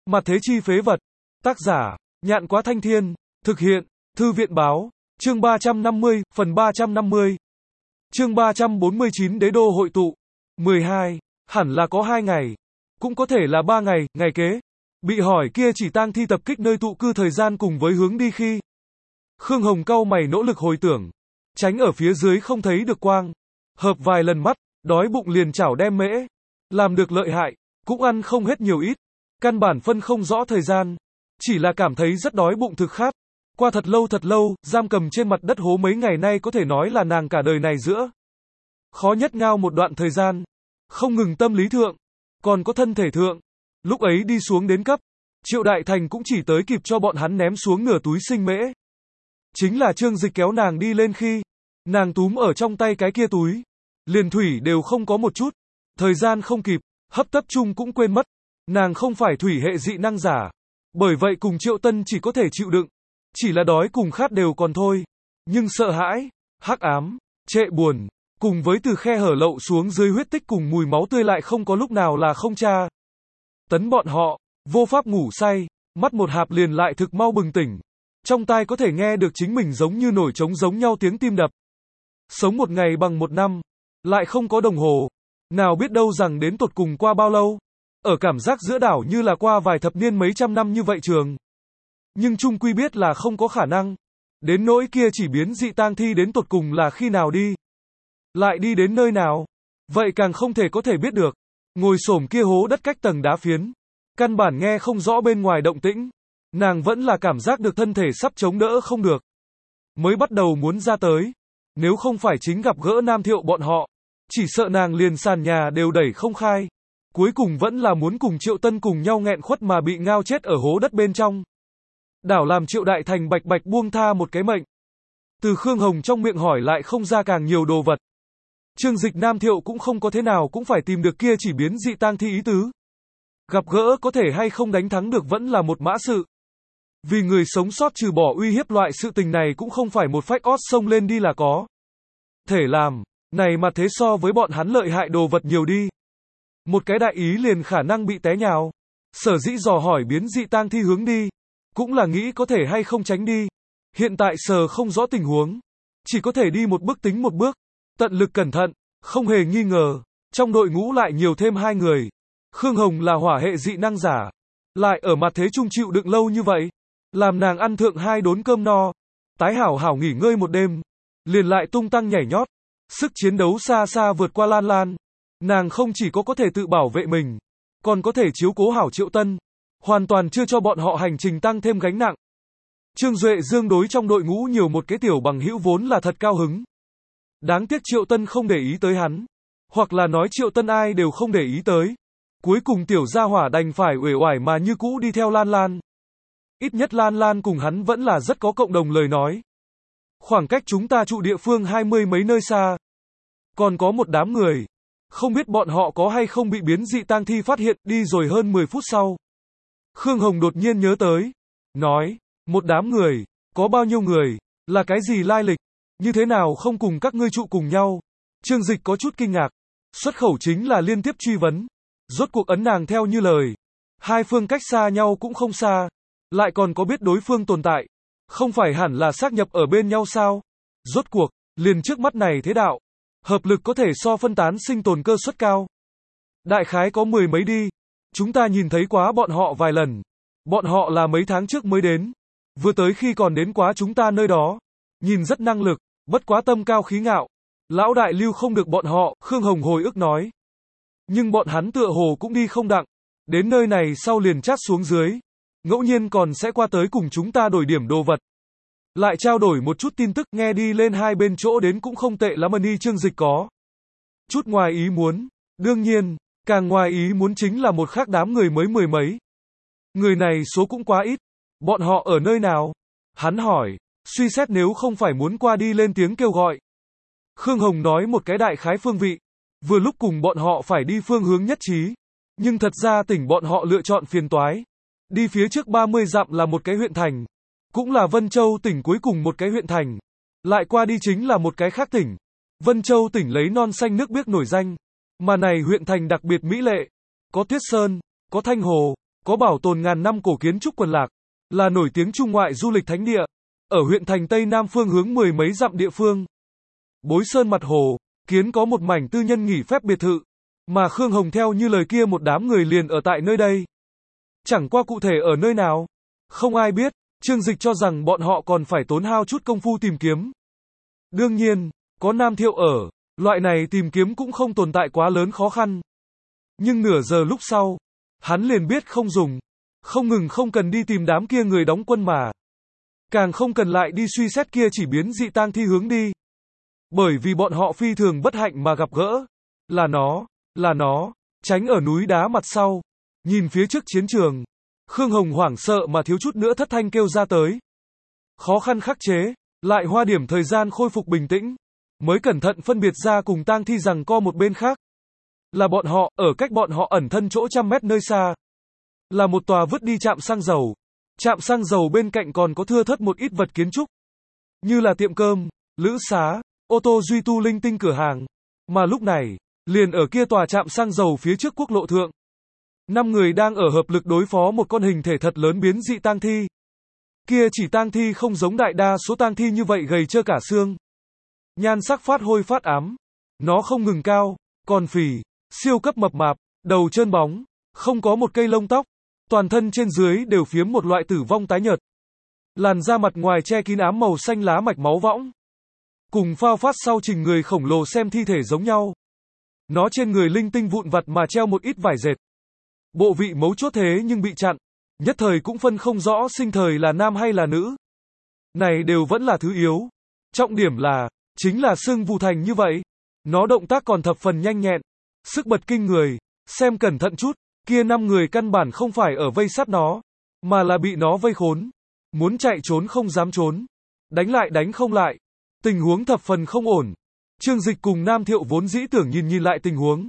Mặt thế chi phế vật. Tác giả, Nhạn Quá Thanh Thiên. Thực hiện, Thư viện Báo. Chương 350, phần 350. Chương 349 Đế đô hội tụ. 12. Hẳn là có 2 ngày. Cũng có thể là 3 ngày, ngày kế. Bị hỏi kia chỉ tang thi tập kích nơi tụ cư thời gian cùng với hướng đi khi. Khương Hồng cau mày nỗ lực hồi tưởng. Tránh ở phía dưới không thấy được quang. Hợp vài lần mắt, đói bụng liền chảo đem mễ. Làm được lợi hại, cũng ăn không hết nhiều ít. Căn bản phân không rõ thời gian. Chỉ là cảm thấy rất đói bụng thực khát. Qua thật lâu, giam cầm trên mặt đất hố mấy ngày nay có thể nói là nàng cả đời này giữa. Khó nhất ngao một đoạn thời gian. Không ngừng tâm lý thượng, còn có thân thể thượng. Lúc ấy đi xuống đến cấp, Triệu Đại Thành cũng chỉ tới kịp cho bọn hắn ném xuống nửa túi sinh mễ. Chính là Trương Dịch kéo nàng đi lên khi, nàng túm ở trong tay cái kia túi. Liền thủy đều không có một chút. Thời gian không kịp, hấp tấp chung cũng quên mất. Nàng không phải thủy hệ dị năng giả. Bởi vậy cùng Triệu Tân chỉ có thể chịu đựng. Chỉ là đói cùng khát đều còn thôi. Nhưng sợ hãi, hắc ám, trệ buồn, cùng với từ khe hở lậu xuống dưới huyết tích cùng mùi máu tươi lại không có lúc nào là không tra. Tấn bọn họ, vô pháp ngủ say, mắt một hạp liền lại thực mau bừng tỉnh. Trong tai có thể nghe được chính mình giống như nổi trống giống nhau tiếng tim đập. Sống một ngày bằng một năm, lại không có đồng hồ. Nào biết đâu rằng đến tột cùng qua bao lâu. Ở cảm giác giữa đảo như là qua vài thập niên mấy trăm năm như vậy trường. Nhưng chung quy biết là không có khả năng. Đến nỗi kia chỉ biến dị tang thi đến tột cùng là khi nào đi. Lại đi đến nơi nào. Vậy càng không thể có thể biết được. Ngồi xổm kia hố đất cách tầng đá phiến. Căn bản nghe không rõ bên ngoài động tĩnh. Nàng vẫn là cảm giác được thân thể sắp chống đỡ không được. Mới bắt đầu muốn ra tới. Nếu không phải chính gặp gỡ Nam Thiệu bọn họ. Chỉ sợ nàng liền sàn nhà đều đẩy không khai. Cuối cùng vẫn là muốn cùng Triệu Tân cùng nhau nghẹn khuất mà bị ngao chết ở hố đất bên trong. Đảo làm Triệu Đại Thành bạch bạch buông tha một cái mệnh. Từ Khương Hồng trong miệng hỏi lại không ra càng nhiều đồ vật. Trương Dịch Nam Thiệu cũng không có thế nào cũng phải tìm được kia chỉ biến dị tang thi ý tứ. Gặp gỡ có thể hay không đánh thắng được vẫn là một mã sự. Vì người sống sót trừ bỏ uy hiếp loại sự tình này cũng không phải một phách ót xông lên đi là có. Thể làm, này mà thế so với bọn hắn lợi hại đồ vật nhiều đi. Một cái đại ý liền khả năng bị té nhào. Sở dĩ dò hỏi biến dị tang thi hướng đi. Cũng là nghĩ có thể hay không tránh đi. Hiện tại sờ không rõ tình huống. Chỉ có thể đi một bước tính một bước. Tận lực cẩn thận, không hề nghi ngờ. Trong đội ngũ lại nhiều thêm 2 người. Khương Hồng là hỏa hệ dị năng giả. Lại ở mặt thế trung chịu đựng lâu như vậy. Làm nàng ăn thượng 2 đốn cơm no. Tái hảo hảo nghỉ ngơi một đêm. Liền lại tung tăng nhảy nhót. Sức chiến đấu xa xa vượt qua Lan Lan. Nàng không chỉ có thể tự bảo vệ mình. Còn có thể chiếu cố hảo Triệu Tân. Hoàn toàn chưa cho bọn họ hành trình tăng thêm gánh nặng. Trương Duệ Dương đối trong đội ngũ nhiều một cái tiểu bằng hữu vốn là thật cao hứng. Đáng tiếc Triệu Tân không để ý tới hắn. Hoặc là nói Triệu Tân ai đều không để ý tới. Cuối cùng tiểu gia hỏa đành phải uể oải mà như cũ đi theo Lan Lan. Ít nhất Lan Lan cùng hắn vẫn là rất có cộng đồng lời nói. Khoảng cách chúng ta trụ địa phương 20 mấy nơi xa. Còn có một đám người. Không biết bọn họ có hay không bị biến dị tang thi phát hiện đi rồi hơn 10 phút sau. Khương Hồng đột nhiên nhớ tới. Nói, một đám người, có bao nhiêu người, là cái gì lai lịch, như thế nào không cùng các ngươi trụ cùng nhau. Trương Dịch có chút kinh ngạc. Xuất khẩu chính là liên tiếp truy vấn. Rốt cuộc ấn nàng theo như lời. Hai phương cách xa nhau cũng không xa. Lại còn có biết đối phương tồn tại. Không phải hẳn là xác nhập ở bên nhau sao? Rốt cuộc, liền trước mắt này thế đạo. Hợp lực có thể so phân tán sinh tồn cơ suất cao. Đại khái có 10 mấy đi. Chúng ta nhìn thấy quá bọn họ vài lần. Bọn họ là mấy tháng trước mới đến. Vừa tới khi còn đến quá chúng ta nơi đó. Nhìn rất năng lực, bất quá tâm cao khí ngạo. Lão đại lưu không được bọn họ, Khương Hồng hồi ức nói. Nhưng bọn hắn tựa hồ cũng đi không đặng. Đến nơi này sau liền chát xuống dưới. Ngẫu nhiên còn sẽ qua tới cùng chúng ta đổi điểm đồ vật. Lại trao đổi một chút tin tức nghe đi lên hai bên chỗ đến cũng không tệ lắm đi. Trương Dịch có chút ngoài ý muốn. Đương nhiên, càng ngoài ý muốn chính là một khác đám người mới 10 mấy. Người này số cũng quá ít. Bọn họ ở nơi nào? Hắn hỏi, suy xét nếu không phải muốn qua đi lên tiếng kêu gọi. Khương Hồng nói một cái đại khái phương vị. Vừa lúc cùng bọn họ phải đi phương hướng nhất trí. Nhưng thật ra tỉnh bọn họ lựa chọn phiền toái. Đi phía trước 30 dặm là một cái huyện thành. Cũng là Vân Châu tỉnh cuối cùng một cái huyện thành. Lại qua đi chính là một cái khác tỉnh. Vân Châu tỉnh lấy non xanh nước biếc nổi danh. Mà này huyện thành đặc biệt mỹ lệ. Có tuyết sơn, có thanh hồ, có bảo tồn ngàn năm cổ kiến trúc Quần Lạc, là nổi tiếng trung ngoại du lịch thánh địa, ở huyện thành Tây Nam phương hướng mười mấy dặm địa phương. Bối Sơn mặt hồ, kiến có một mảnh tư nhân nghỉ phép biệt thự, mà Khương Hồng theo như lời kia một đám người liền ở tại nơi đây. Chẳng qua cụ thể ở nơi nào, không ai biết, Trương Dịch cho rằng bọn họ còn phải tốn hao chút công phu tìm kiếm. Đương nhiên, có Nam Thiệu ở, loại này tìm kiếm cũng không tồn tại quá lớn khó khăn. Nhưng nửa giờ lúc sau, hắn liền biết không dùng, không ngừng không cần đi tìm đám kia người đóng quân mà. Càng không cần lại đi suy xét kia chỉ biến dị tang thi hướng đi. Bởi vì bọn họ phi thường bất hạnh mà gặp gỡ. Là nó, tránh ở núi đá mặt sau. Nhìn phía trước chiến trường. Khương Hồng hoảng sợ mà thiếu chút nữa thất thanh kêu ra tới. Khó khăn khắc chế, lại hoa điểm thời gian khôi phục bình tĩnh. Mới cẩn thận phân biệt ra cùng tang thi rằng co một bên khác. Là bọn họ, ở cách bọn họ ẩn thân chỗ trăm mét nơi xa. Là một tòa vứt đi trạm xăng dầu. Trạm xăng dầu bên cạnh còn có thưa thớt một ít vật kiến trúc. Như là tiệm cơm, lữ xá, ô tô duy tu linh tinh cửa hàng. Mà lúc này, liền ở kia tòa trạm xăng dầu phía trước quốc lộ thượng. 5 người đang ở hợp lực đối phó một con hình thể thật lớn biến dị tang thi. Kia chỉ tang thi không giống đại đa số tang thi như vậy gầy trơ cả xương. Nhan sắc phát hôi phát ám. Nó không ngừng cao, còn phì, siêu cấp mập mạp, đầu trơn bóng, không có một cây lông tóc. Toàn thân trên dưới đều phiếm một loại tử vong tái nhợt. Làn da mặt ngoài che kín ám màu xanh lá mạch máu võng. Cùng phao phát sau trình người khổng lồ xem thi thể giống nhau. Nó trên người linh tinh vụn vặt mà treo một ít vải dệt. Bộ vị mấu chốt thế nhưng bị chặn. Nhất thời cũng phân không rõ sinh thời là nam hay là nữ. Này đều vẫn là thứ yếu. Trọng điểm là, chính là xương vù thành như vậy. Nó động tác còn thập phần nhanh nhẹn. Sức bật kinh người. Xem cẩn thận chút. Kia 5 người căn bản không phải ở vây sát nó, mà là bị nó vây khốn. Muốn chạy trốn không dám trốn. Đánh lại đánh không lại. Tình huống thập phần không ổn. Trương Dịch cùng Nam Thiệu vốn dĩ tưởng nhìn lại tình huống.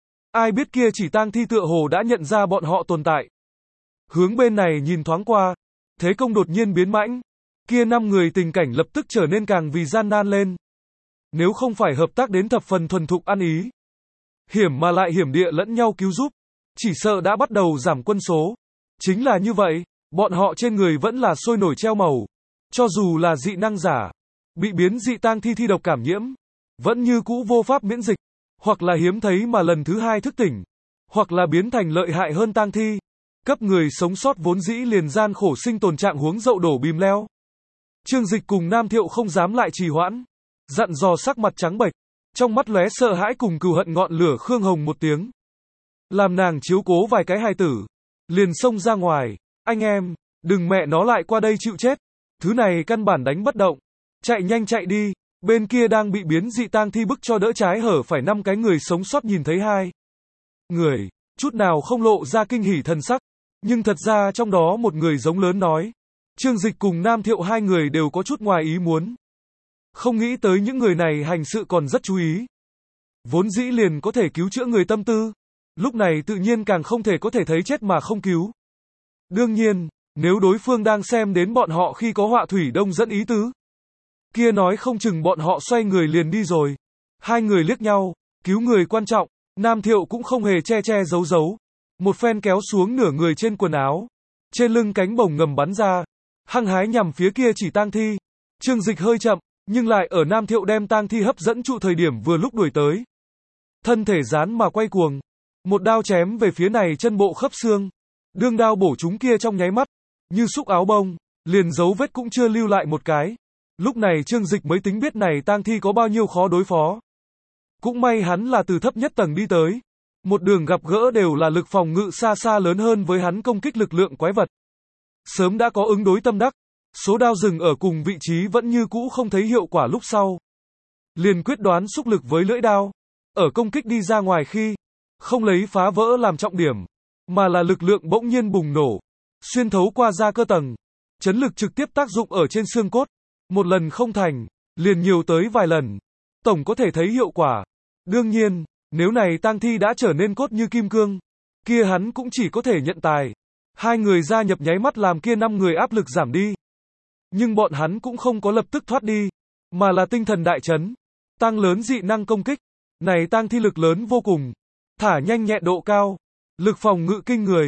Ai biết kia chỉ tang thi tựa hồ đã nhận ra bọn họ tồn tại. Hướng bên này nhìn thoáng qua. Thế công đột nhiên biến mãnh. Kia 5 người tình cảnh lập tức trở nên càng vì gian nan lên. Nếu không phải hợp tác đến thập phần thuần thục ăn ý. Hiểm mà lại hiểm địa lẫn nhau cứu giúp. Chỉ sợ đã bắt đầu giảm quân số. Chính là như vậy, bọn họ trên người vẫn là sôi nổi treo màu. Cho dù là dị năng giả, bị biến dị tang thi thi độc cảm nhiễm, vẫn như cũ vô pháp miễn dịch, hoặc là hiếm thấy mà lần thứ 2 thức tỉnh, hoặc là biến thành lợi hại hơn tang thi. Cấp người sống sót vốn dĩ liền gian khổ sinh tồn trạng huống dậu đổ bìm leo. Trương Dịch cùng Nam Thiệu không dám lại trì hoãn, dặn dò sắc mặt trắng bệch, trong mắt lóe sợ hãi cùng cừu hận ngọn lửa Khương Hồng một tiếng. Làm nàng chiếu cố vài cái hài tử. Liền xông ra ngoài. Anh em, đừng mẹ nó lại qua đây chịu chết. Thứ này căn bản đánh bất động. Chạy nhanh chạy đi. Bên kia đang bị biến dị tang thi bức cho đỡ trái hở phải 5 cái người sống sót nhìn thấy 2 người. Chút nào không lộ ra kinh hỉ thần sắc. Nhưng thật ra trong đó một người giống lớn nói. Trương Dịch cùng Nam Thiệu 2 người đều có chút ngoài ý muốn. Không nghĩ tới những người này hành sự còn rất chú ý. Vốn dĩ liền có thể cứu chữa người tâm tư. Lúc này tự nhiên càng không thể có thể thấy chết mà không cứu. Đương nhiên, nếu đối phương đang xem đến bọn họ khi có họa thủy đông dẫn ý tứ. Kia nói không chừng bọn họ xoay người liền đi rồi. 2 người liếc nhau, cứu người quan trọng, Nam Thiệu cũng không hề che giấu giấu. Một phen kéo xuống nửa người trên quần áo. Trên lưng cánh bổng ngầm bắn ra. Hăng hái nhằm phía kia chỉ tang thi. Trương Dịch hơi chậm, nhưng lại ở Nam Thiệu đem tang thi hấp dẫn trụ thời điểm vừa lúc đuổi tới. Thân thể dán mà quay cuồng. Một đao chém về phía này chân bộ khớp xương. Đương đao bổ chúng kia trong nháy mắt. Như xúc áo bông. Liền dấu vết cũng chưa lưu lại một cái. Lúc này Trương Dịch mới tính biết này tang thi có bao nhiêu khó đối phó. Cũng may hắn là từ thấp nhất tầng đi tới. Một đường gặp gỡ đều là lực phòng ngự xa xa lớn hơn với hắn công kích lực lượng quái vật. Sớm đã có ứng đối tâm đắc. Số đao dừng ở cùng vị trí vẫn như cũ không thấy hiệu quả lúc sau. Liền quyết đoán xúc lực với lưỡi đao. Ở công kích đi ra ngoài khi. Không lấy phá vỡ làm trọng điểm, mà là lực lượng bỗng nhiên bùng nổ, xuyên thấu qua da cơ tầng, chấn lực trực tiếp tác dụng ở trên xương cốt. Một lần không thành, liền nhiều tới vài lần, tổng có thể thấy hiệu quả. Đương nhiên, nếu này tang thi đã trở nên cốt như kim cương, kia hắn cũng chỉ có thể nhận tài. 2 người gia nhập nháy mắt làm kia 5 người áp lực giảm đi. Nhưng bọn hắn cũng không có lập tức thoát đi, mà là tinh thần đại chấn, tăng lớn dị năng công kích. Này tang thi lực lớn vô cùng. Thả nhanh nhẹn độ cao, lực phòng ngự kinh người.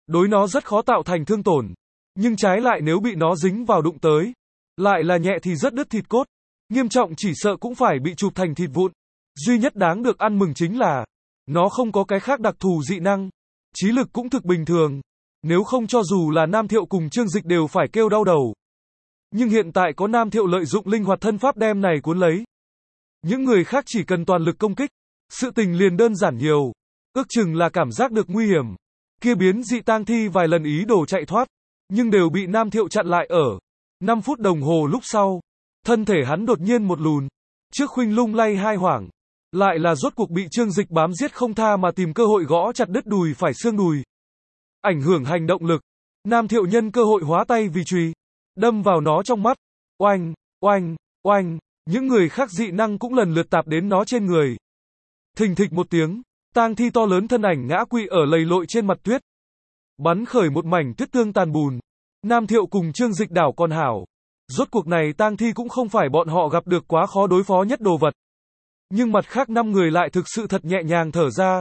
đối nó rất khó tạo thành thương tổn. Nhưng trái lại nếu bị nó dính vào đụng tới, lại là nhẹ thì rất đứt thịt cốt, nghiêm trọng chỉ sợ cũng phải bị chụp thành thịt vụn. Duy nhất đáng được ăn mừng chính là, nó không có cái khác đặc thù dị năng, trí lực cũng thực bình thường. Nếu không cho dù là Nam Thiệu cùng Trương Dịch đều phải kêu đau đầu. Nhưng hiện tại có Nam Thiệu lợi dụng linh hoạt thân pháp đem này cuốn lấy. Những người khác chỉ cần toàn lực công kích, sự tình liền đơn giản nhiều. Ước chừng là cảm giác được nguy hiểm. Kia biến dị tang thi vài lần ý đồ chạy thoát, nhưng đều bị Nam Thiệu chặn lại ở 5 phút đồng hồ lúc sau. Thân thể hắn đột nhiên một lùn, trước khuynh lung lay hai hoảng. Lại là rốt cuộc bị Trương Dịch bám giết không tha mà tìm cơ hội gõ chặt đứt đùi phải xương đùi. Ảnh hưởng hành động lực, Nam Thiệu nhân cơ hội hóa tay vì chùy, đâm vào nó trong mắt. Oanh, oanh, oanh, những người khác dị năng cũng lần lượt tạp đến nó trên người. Thình thịch một tiếng, tang thi to lớn thân ảnh ngã quỵ ở lầy lội trên mặt tuyết. Bắn khởi một mảnh tuyết tương tàn bùn. Nam Thiệu cùng Trương Dịch đảo còn hảo. Rốt cuộc này tang thi cũng không phải bọn họ gặp được quá khó đối phó nhất đồ vật. Nhưng mặt khác 5 người lại thực sự thật nhẹ nhàng thở ra.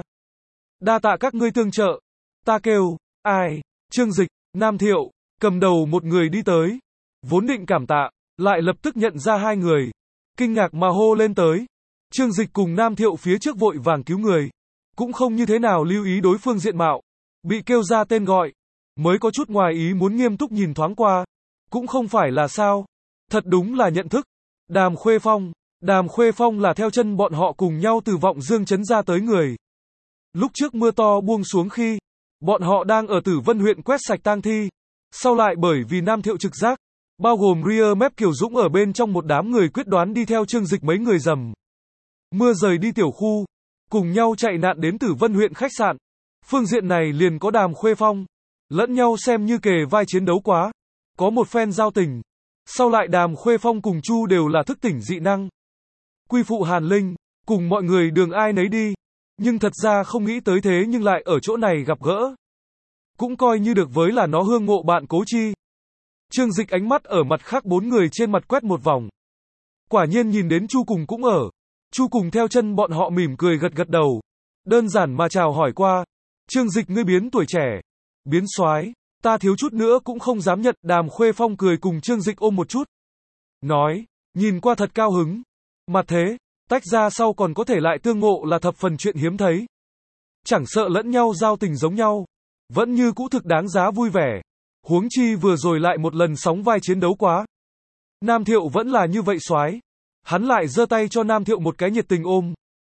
Đa tạ các ngươi tương trợ. Ta kêu, ai? Trương Dịch, Nam Thiệu, cầm đầu một người đi tới. Vốn định cảm tạ, lại lập tức nhận ra 2 người. Kinh ngạc mà hô lên tới. Trương Dịch cùng Nam Thiệu phía trước vội vàng cứu người. Cũng không như thế nào lưu ý đối phương diện mạo. Bị kêu ra tên gọi. Mới có chút ngoài ý muốn nghiêm túc nhìn thoáng qua. Cũng không phải là sao. Thật đúng là nhận thức. Đàm Khuê Phong. Đàm Khuê Phong là theo chân bọn họ cùng nhau từ Vọng Dương trấn ra tới người. Lúc trước mưa to buông xuống khi, bọn họ đang ở Tử Vân huyện quét sạch tang thi. Sau lại bởi vì Nam Thiệu trực giác, bao gồm Ria Mép Kiều Dũng ở bên trong một đám người quyết đoán đi theo Trương Dịch mấy người dầm. Mưa rời đi tiểu khu, cùng nhau chạy nạn đến Tử Vân huyện khách sạn. Phương diện này liền có Đàm Khuê Phong. Lẫn nhau xem như kề vai chiến đấu quá. Có một phen giao tình. Sau lại Đàm Khuê Phong cùng Chu đều là thức tỉnh dị năng. Quy phụ Hàn Linh, cùng mọi người đường ai nấy đi. Nhưng thật ra không nghĩ tới thế nhưng lại ở chỗ này gặp gỡ. Cũng coi như được với là nó hương ngộ bạn Cố Chi. Trương Dịch ánh mắt ở mặt khác 4 người trên mặt quét một vòng. Quả nhiên nhìn đến Chu Cùng cũng ở. Chu Cùng theo chân bọn họ mỉm cười gật gật đầu. Đơn giản mà chào hỏi qua. Trương Dịch ngươi biến tuổi trẻ. Biến soái, ta thiếu chút nữa cũng không dám nhận. Đàm Khuê Phong cười cùng Trương Dịch ôm một chút. Nói, nhìn qua thật cao hứng. Mặt thế, tách ra sau còn có thể lại tương ngộ là thập phần chuyện hiếm thấy. Chẳng sợ lẫn nhau giao tình giống nhau. Vẫn như cũ thực đáng giá vui vẻ. Huống chi vừa rồi lại một lần sóng vai chiến đấu quá. Nam Thiệu vẫn là như vậy soái. Hắn lại giơ tay cho Nam Thiệu một cái nhiệt tình ôm.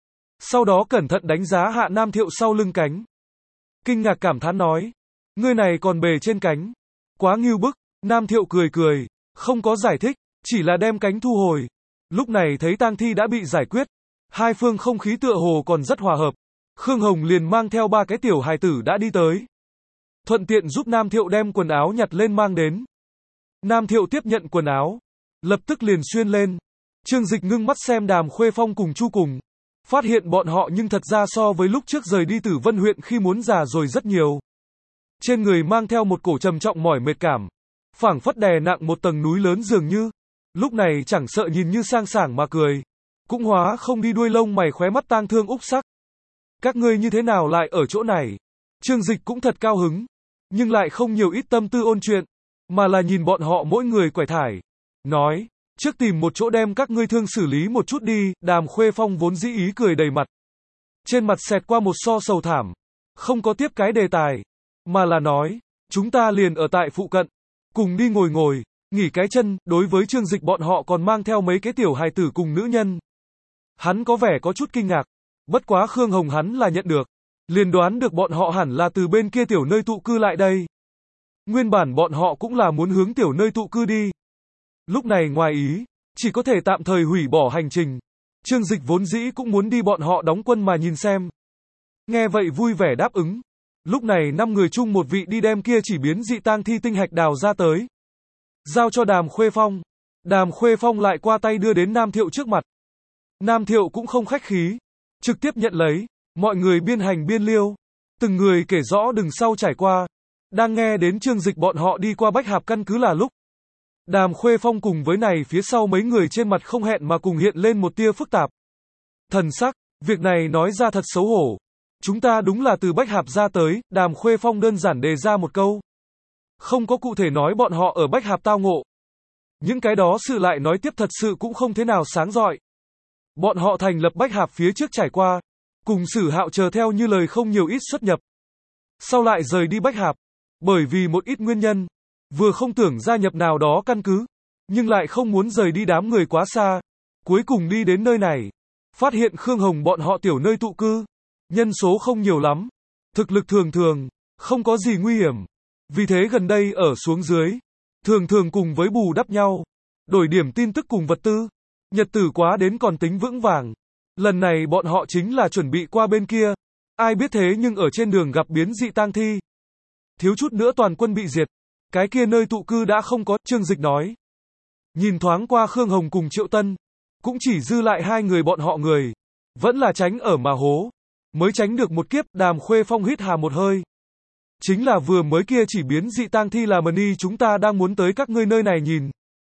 Sau đó cẩn thận đánh giá hạ Nam Thiệu sau lưng cánh. Kinh ngạc cảm thán nói. Ngươi này còn bề trên cánh. Quá ngưu bức. Nam Thiệu cười cười. Không có giải thích. Chỉ là đem cánh thu hồi. Lúc này thấy tang thi đã bị giải quyết. Hai phương không khí tựa hồ còn rất hòa hợp. Khương Hồng liền mang theo 3 cái tiểu hài tử đã đi tới. Thuận tiện giúp Nam Thiệu đem quần áo nhặt lên mang đến. Nam Thiệu tiếp nhận quần áo. Lập tức liền xuyên lên. Trương Dịch ngưng mắt xem Đàm Khuê Phong cùng Chu Cùng. Phát hiện bọn họ nhưng thật ra so với lúc trước rời đi Tử Vân huyện khi muốn già rồi rất nhiều. Trên người mang theo một cổ trầm trọng mỏi mệt cảm. Phảng phất đè nặng một tầng núi lớn dường như. Lúc này chẳng sợ nhìn như sang sảng mà cười. Cũng hóa không đi đuôi lông mày khóe mắt tang thương úc sắc. Các ngươi như thế nào lại ở chỗ này? Trương Dịch cũng thật cao hứng. Nhưng lại không nhiều ít tâm tư ôn chuyện. Mà là nhìn bọn họ mỗi người quải thải. Nói, trước tìm một chỗ đem các ngươi thương xử lý một chút đi. Đàm Khuê Phong vốn dĩ ý cười đầy mặt. Trên mặt xẹt qua một so sầu thảm. Không có tiếp cái đề tài. Mà là nói, chúng ta liền ở tại phụ cận. Cùng đi ngồi ngồi. Nghỉ cái chân, đối với Trương Dịch bọn họ còn mang theo mấy cái tiểu hài tử cùng nữ nhân. Hắn có vẻ có chút kinh ngạc. Bất quá Khương Hồng hắn là nhận được. Liền đoán được bọn họ hẳn là từ bên kia tiểu nơi tụ cư lại đây. Nguyên bản bọn họ cũng là muốn hướng tiểu nơi tụ cư đi. Lúc này ngoài ý, chỉ có thể tạm thời hủy bỏ hành trình. Trương Dịch vốn dĩ cũng muốn đi bọn họ đóng quân mà nhìn xem. Nghe vậy vui vẻ đáp ứng. Lúc này 5 người chung một vị đi đem kia chỉ biến dị tang thi tinh hạch đào ra tới. Giao cho Đàm Khuê Phong. Đàm Khuê Phong lại qua tay đưa đến Nam Thiệu trước mặt. Nam Thiệu cũng không khách khí. Trực tiếp nhận lấy. Mọi người biên hành biên liêu. Từng người kể rõ đằng sau trải qua. Đang nghe đến Trương Dịch bọn họ đi qua Bách Hạp căn cứ là lúc. Đàm Khuê Phong cùng với này phía sau mấy người trên mặt không hẹn mà cùng hiện lên một tia phức tạp. Thần sắc, việc này nói ra thật xấu hổ. Chúng ta đúng là từ Bách Hạp ra tới, Đàm Khuê Phong đơn giản đề ra một câu. Không có cụ thể nói bọn họ ở Bách Hạp tao ngộ. Những cái đó sự lại nói tiếp thật sự cũng không thế nào sáng rọi. Bọn họ thành lập Bách Hạp phía trước trải qua, cùng Sử Hạo chờ theo như lời không nhiều ít xuất nhập. Sau lại rời đi Bách Hạp, bởi vì một ít nguyên nhân, vừa không tưởng gia nhập nào đó căn cứ, nhưng lại không muốn rời đi đám người quá xa. Cuối cùng đi đến nơi này, phát hiện Khương Hồng bọn họ tiểu nơi tụ cư, nhân số không nhiều lắm, thực lực thường thường, không có gì nguy hiểm. Vì thế gần đây ở xuống dưới, thường thường cùng với bù đắp nhau, đổi điểm tin tức cùng vật tư, nhật tử quá đến còn tính vững vàng. Lần này bọn họ chính là chuẩn bị qua bên kia, ai biết thế nhưng ở trên đường gặp biến dị tang thi. Thiếu chút nữa toàn quân bị diệt, cái kia nơi tụ cư đã không có, Trương Dịch nói. Nhìn thoáng qua Khương Hồng cùng Triệu Tân, cũng chỉ dư lại hai người bọn họ người, vẫn là tránh ở mà hố, mới tránh được một kiếp. Đàm Khuê Phong hít hà một hơi. Chính là vừa mới kia chỉ biến dị tang thi là Mani, chúng ta đang muốn tới các ngươi nơi này nhìn,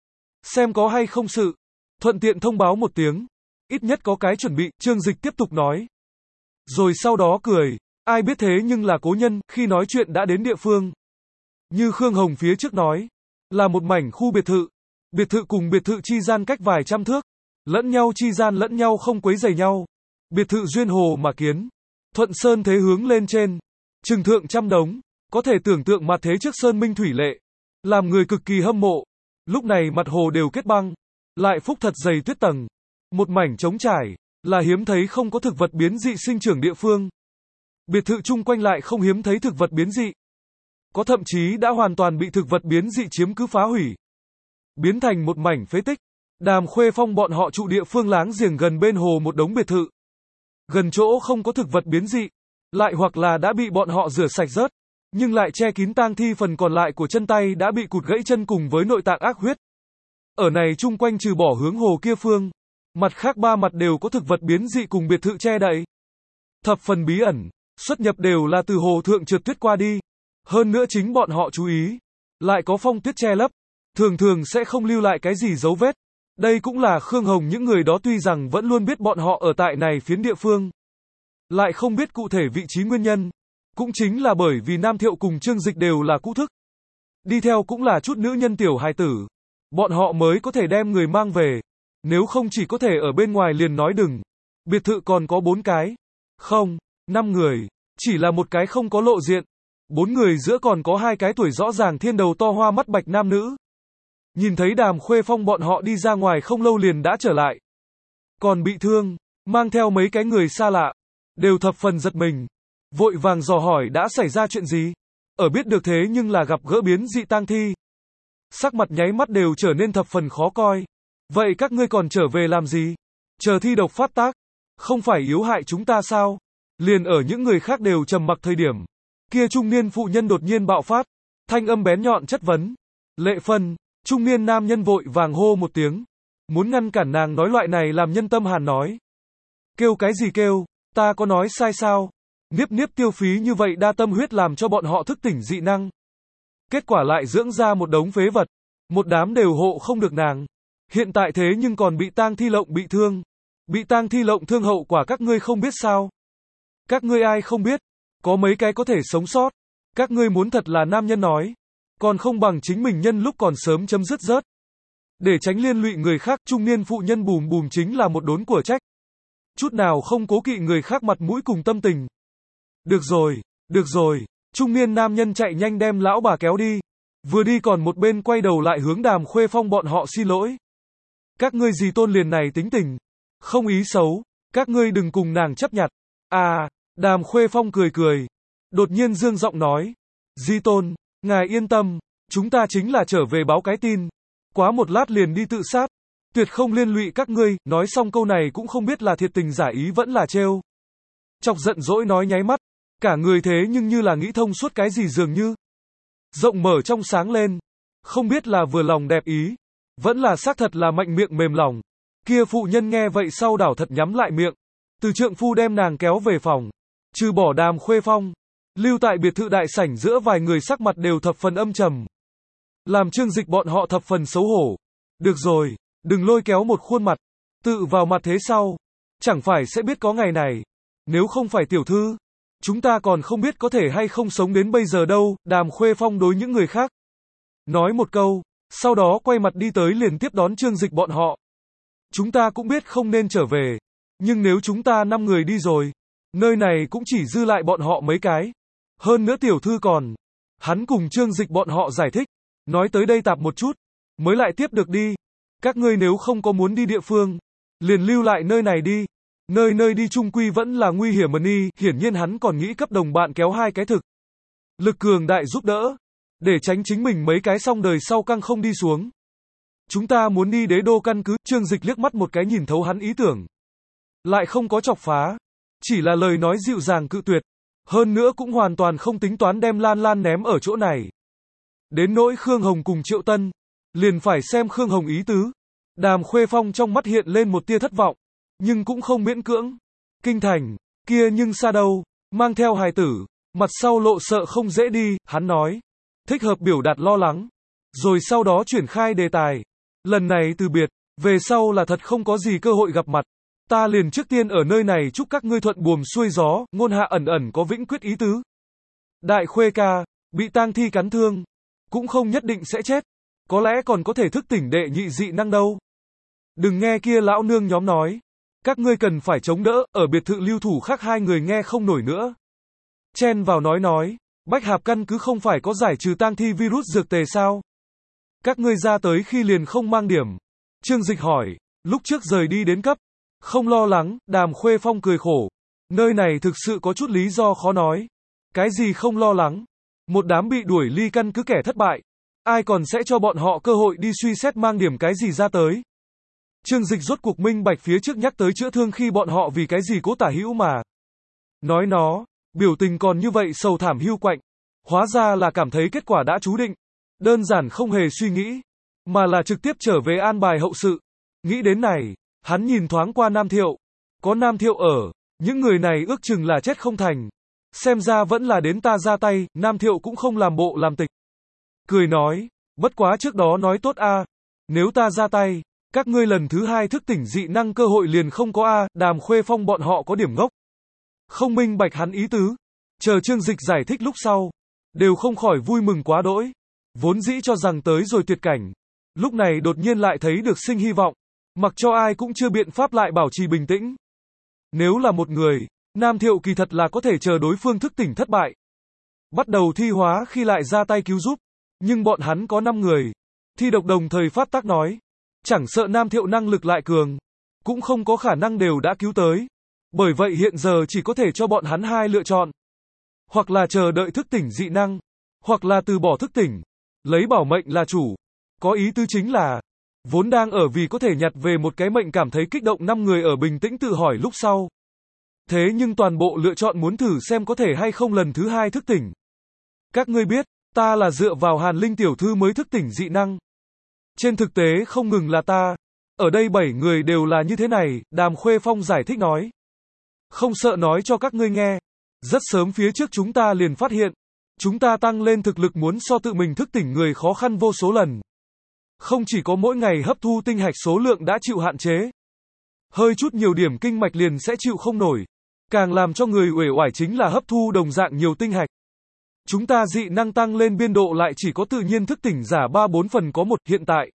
xem có hay không sự, thuận tiện thông báo một tiếng, ít nhất có cái chuẩn bị. Trương Dịch tiếp tục nói. Rồi sau đó cười, ai biết thế nhưng là cố nhân, khi nói chuyện đã đến địa phương. Như Khương Hồng phía trước nói, là một mảnh khu biệt thự cùng biệt thự chi gian cách vài trăm thước, lẫn nhau chi gian lẫn nhau không quấy rầy nhau. Biệt thự duyên hồ mà kiến, thuận sơn thế hướng lên trên, trừng thượng trăm đống, có thể tưởng tượng mặt thế trước sơn minh thủy lệ, làm người cực kỳ hâm mộ. Lúc này mặt hồ đều kết băng, lại phúc thật dày tuyết tầng, một mảnh trống trải, là hiếm thấy không có thực vật biến dị sinh trưởng địa phương. Biệt thự chung quanh lại không hiếm thấy thực vật biến dị, có thậm chí đã hoàn toàn bị thực vật biến dị chiếm cứ phá hủy, biến thành một mảnh phế tích. Đàm Khuê Phong bọn họ trụ địa phương láng giềng gần bên hồ một đống biệt thự, gần chỗ không có thực vật biến dị, lại hoặc là đã bị bọn họ rửa sạch rớt, nhưng lại che kín tang thi, phần còn lại của chân tay đã bị cụt gãy chân cùng với nội tạng ác huyết. Ở này chung quanh trừ bỏ hướng hồ kia phương, mặt khác ba mặt đều có thực vật biến dị cùng biệt thự che đậy. Thập phần bí ẩn, xuất nhập đều là từ hồ thượng trượt tuyết qua đi. Hơn nữa chính bọn họ chú ý, lại có phong tuyết che lấp, thường thường sẽ không lưu lại cái gì dấu vết. Đây cũng là Khương Hồng những người đó tuy rằng vẫn luôn biết bọn họ ở tại này phiến địa phương, lại không biết cụ thể vị trí nguyên nhân. Cũng chính là bởi vì Nam Thiệu cùng Trương Dịch đều là cũ thức, đi theo cũng là chút nữ nhân tiểu hài tử, bọn họ mới có thể đem người mang về. Nếu không chỉ có thể ở bên ngoài liền nói đừng. Biệt thự còn có 4 cái, không, 5 người, chỉ là một cái không có lộ diện. 4 người giữa còn có 2 cái tuổi rõ ràng thiên đầu to hoa mắt bạch nam nữ. Nhìn thấy Đàm Khuê Phong bọn họ đi ra ngoài không lâu liền đã trở lại, còn bị thương, mang theo mấy cái người xa lạ, đều thập phần giật mình, vội vàng dò hỏi đã xảy ra chuyện gì. Ở biết được thế nhưng là gặp gỡ biến dị tang thi, sắc mặt nháy mắt đều trở nên thập phần khó coi. Vậy các ngươi còn trở về làm gì? Chờ thi độc phát tác, không phải yếu hại chúng ta sao? Liền ở những người khác đều trầm mặc thời điểm, kia trung niên phụ nhân đột nhiên bạo phát, thanh âm bén nhọn chất vấn. Lệ Phân. Trung niên nam nhân vội vàng hô một tiếng, muốn ngăn cản nàng nói loại này làm nhân tâm hàn nói. Kêu cái gì kêu, ta có nói sai sao? Niếp niếp tiêu phí như vậy đa tâm huyết làm cho bọn họ thức tỉnh dị năng, kết quả lại dưỡng ra một đống phế vật, một đám đều hộ không được nàng. Hiện tại thế nhưng còn bị tang thi lộng bị thương. Bị tang thi lộng thương hậu quả các ngươi không biết sao? Các ngươi ai không biết? Có mấy cái có thể sống sót. Các ngươi muốn thật là nam nhân nói, còn không bằng chính mình nhân lúc còn sớm chấm dứt rớt. Để tránh liên lụy người khác, trung niên phụ nhân bùm bùm chính là một đốn của trách. Chút nào không cố kỵ người khác mặt mũi cùng tâm tình. Được rồi, trung niên nam nhân chạy nhanh đem lão bà kéo đi. Vừa đi còn một bên quay đầu lại hướng Đàm Khuê Phong bọn họ xin lỗi. Các ngươi dì tôn liền này tính tình, không ý xấu, các ngươi đừng cùng nàng chấp nhặt. À, Đàm Khuê Phong cười cười, đột nhiên dương giọng nói, dì tôn, ngài yên tâm, chúng ta chính là trở về báo cái tin, quá một lát liền đi tự sát, tuyệt không liên lụy các ngươi. Nói xong câu này cũng không biết là thiệt tình giả ý vẫn là trêu chọc giận dỗi nói nháy mắt, cả người thế nhưng như là nghĩ thông suốt cái gì dường như. Rộng mở trong sáng lên, không biết là vừa lòng đẹp ý, vẫn là xác thật là mạnh miệng mềm lòng. Kia phụ nhân nghe vậy sau đảo thật nhắm lại miệng, từ trượng phu đem nàng kéo về phòng, trừ bỏ Đàm Khuê Phong, lưu tại biệt thự đại sảnh giữa vài người sắc mặt đều thập phần âm trầm, làm Trương Dịch bọn họ thập phần xấu hổ. Được rồi, đừng lôi kéo một khuôn mặt, tự vào mặt thế sau, chẳng phải sẽ biết có ngày này. Nếu không phải tiểu thư, Chúng ta còn không biết có thể hay không sống đến bây giờ đâu, Đàm Khuê Phong đối những người khác. Nói một câu, sau đó quay mặt đi tới liền tiếp đón Trương Dịch bọn họ. Chúng ta cũng biết không nên trở về, nhưng nếu chúng ta 5 người đi rồi, nơi này cũng chỉ dư lại bọn họ mấy cái. Hơn nữa tiểu thư còn. Hắn cùng Trương Dịch bọn họ giải thích, nói tới đây tạp một chút, mới lại tiếp được đi. Các ngươi nếu không có muốn đi địa phương, liền lưu lại nơi này đi. Nơi đi chung quy vẫn là nguy hiểm mà đi, hiển nhiên hắn còn nghĩ cấp đồng bạn kéo hai cái thực lực cường đại giúp đỡ, để tránh chính mình mấy cái xong đời sau căng không đi xuống. Chúng ta muốn đi đế đô căn cứ, Trương Dịch liếc mắt một cái nhìn thấu hắn ý tưởng. Lại không có chọc phá, chỉ là lời nói dịu dàng cự tuyệt. Hơn nữa cũng hoàn toàn không tính toán đem Lan Lan ném ở chỗ này. Đến nỗi Khương Hồng cùng Triệu Tân, liền phải xem Khương Hồng ý tứ. Đàm Khuê Phong trong mắt hiện lên một tia thất vọng, nhưng cũng không miễn cưỡng. Kinh thành, kia nhưng xa đâu, mang theo hài tử, mặt sau lộ sợ không dễ đi, hắn nói. Thích hợp biểu đạt lo lắng, rồi sau đó chuyển khai đề tài. Lần này từ biệt, về sau là thật không có gì cơ hội gặp mặt. Ta liền trước tiên ở nơi này chúc các ngươi thuận buồm xuôi gió, ngôn hạ ẩn ẩn có vĩnh quyết ý tứ. Đại Khuê ca, bị tang thi cắn thương, cũng không nhất định sẽ chết, có lẽ còn có thể thức tỉnh đệ nhị dị năng đâu. Đừng nghe kia lão nương nhóm nói, các ngươi cần phải chống đỡ, ở biệt thự lưu thủ khác hai người nghe không nổi nữa. Chen vào nói, Bách Hạp căn cứ không phải có giải trừ tang thi virus dược tề sao? Các ngươi ra tới khi liền không mang điểm. Trương Dịch hỏi, lúc trước rời đi đến cấp. Không lo lắng, Đàm Khuê Phong cười khổ. Nơi này thực sự có chút lý do khó nói. Cái gì không lo lắng? Một đám bị đuổi ly căn cứ kẻ thất bại. Ai còn sẽ cho bọn họ cơ hội đi suy xét mang điểm cái gì ra tới? Trương Dịch rốt cuộc minh bạch phía trước nhắc tới chữa thương khi bọn họ vì cái gì cố tả hữu mà. Nói nó, biểu tình còn như vậy sầu thảm hưu quạnh. Hóa ra là cảm thấy kết quả đã chú định. Đơn giản không hề suy nghĩ, mà là trực tiếp trở về an bài hậu sự. Nghĩ đến này, hắn nhìn thoáng qua Nam Thiệu. Có Nam Thiệu ở, những người này ước chừng là chết không thành. Xem ra vẫn là đến ta ra tay, Nam Thiệu cũng không làm bộ làm tịch. Cười nói, bất quá trước đó nói tốt a, nếu ta ra tay, các ngươi lần thứ hai thức tỉnh dị năng cơ hội liền không có a. Đàm Khuê Phong bọn họ có điểm ngốc. Không minh bạch hắn ý tứ. Chờ Trương Dịch giải thích lúc sau, đều không khỏi vui mừng quá đỗi. Vốn dĩ cho rằng tới rồi tuyệt cảnh, lúc này đột nhiên lại thấy được sinh hy vọng. Mặc cho ai cũng chưa biện pháp lại bảo trì bình tĩnh. Nếu là một người, Nam Thiệu kỳ thật là có thể chờ đối phương thức tỉnh thất bại. Bắt đầu thi hóa khi lại ra tay cứu giúp. Nhưng bọn hắn có 5 người. Thi độc đồng thời phát tác nói. Chẳng sợ Nam Thiệu năng lực lại cường, cũng không có khả năng đều đã cứu tới. Bởi vậy hiện giờ chỉ có thể cho bọn hắn hai lựa chọn. Hoặc là chờ đợi thức tỉnh dị năng, hoặc là từ bỏ thức tỉnh, lấy bảo mệnh là chủ. Có ý tứ chính là, vốn đang ở vì có thể nhặt về một cái mệnh cảm thấy kích động 5 người ở bình tĩnh tự hỏi lúc sau. Thế nhưng toàn bộ lựa chọn muốn thử xem có thể hay không lần thứ hai thức tỉnh. Các ngươi biết, ta là dựa vào Hàn Linh tiểu thư mới thức tỉnh dị năng. Trên thực tế không ngừng là ta, ở đây 7 người đều là như thế này, Đàm Khuê Phong giải thích nói. Không sợ nói cho các ngươi nghe, rất sớm phía trước chúng ta liền phát hiện, chúng ta tăng lên thực lực muốn so tự mình thức tỉnh người khó khăn vô số lần. Không chỉ có mỗi ngày hấp thu tinh hạch số lượng đã chịu hạn chế, hơi chút nhiều điểm kinh mạch liền sẽ chịu không nổi. Càng làm cho người uể oải chính là hấp thu đồng dạng nhiều tinh hạch. Chúng ta dị năng tăng lên biên độ lại chỉ có tự nhiên thức tỉnh giả 3-4 phần có một, hiện tại.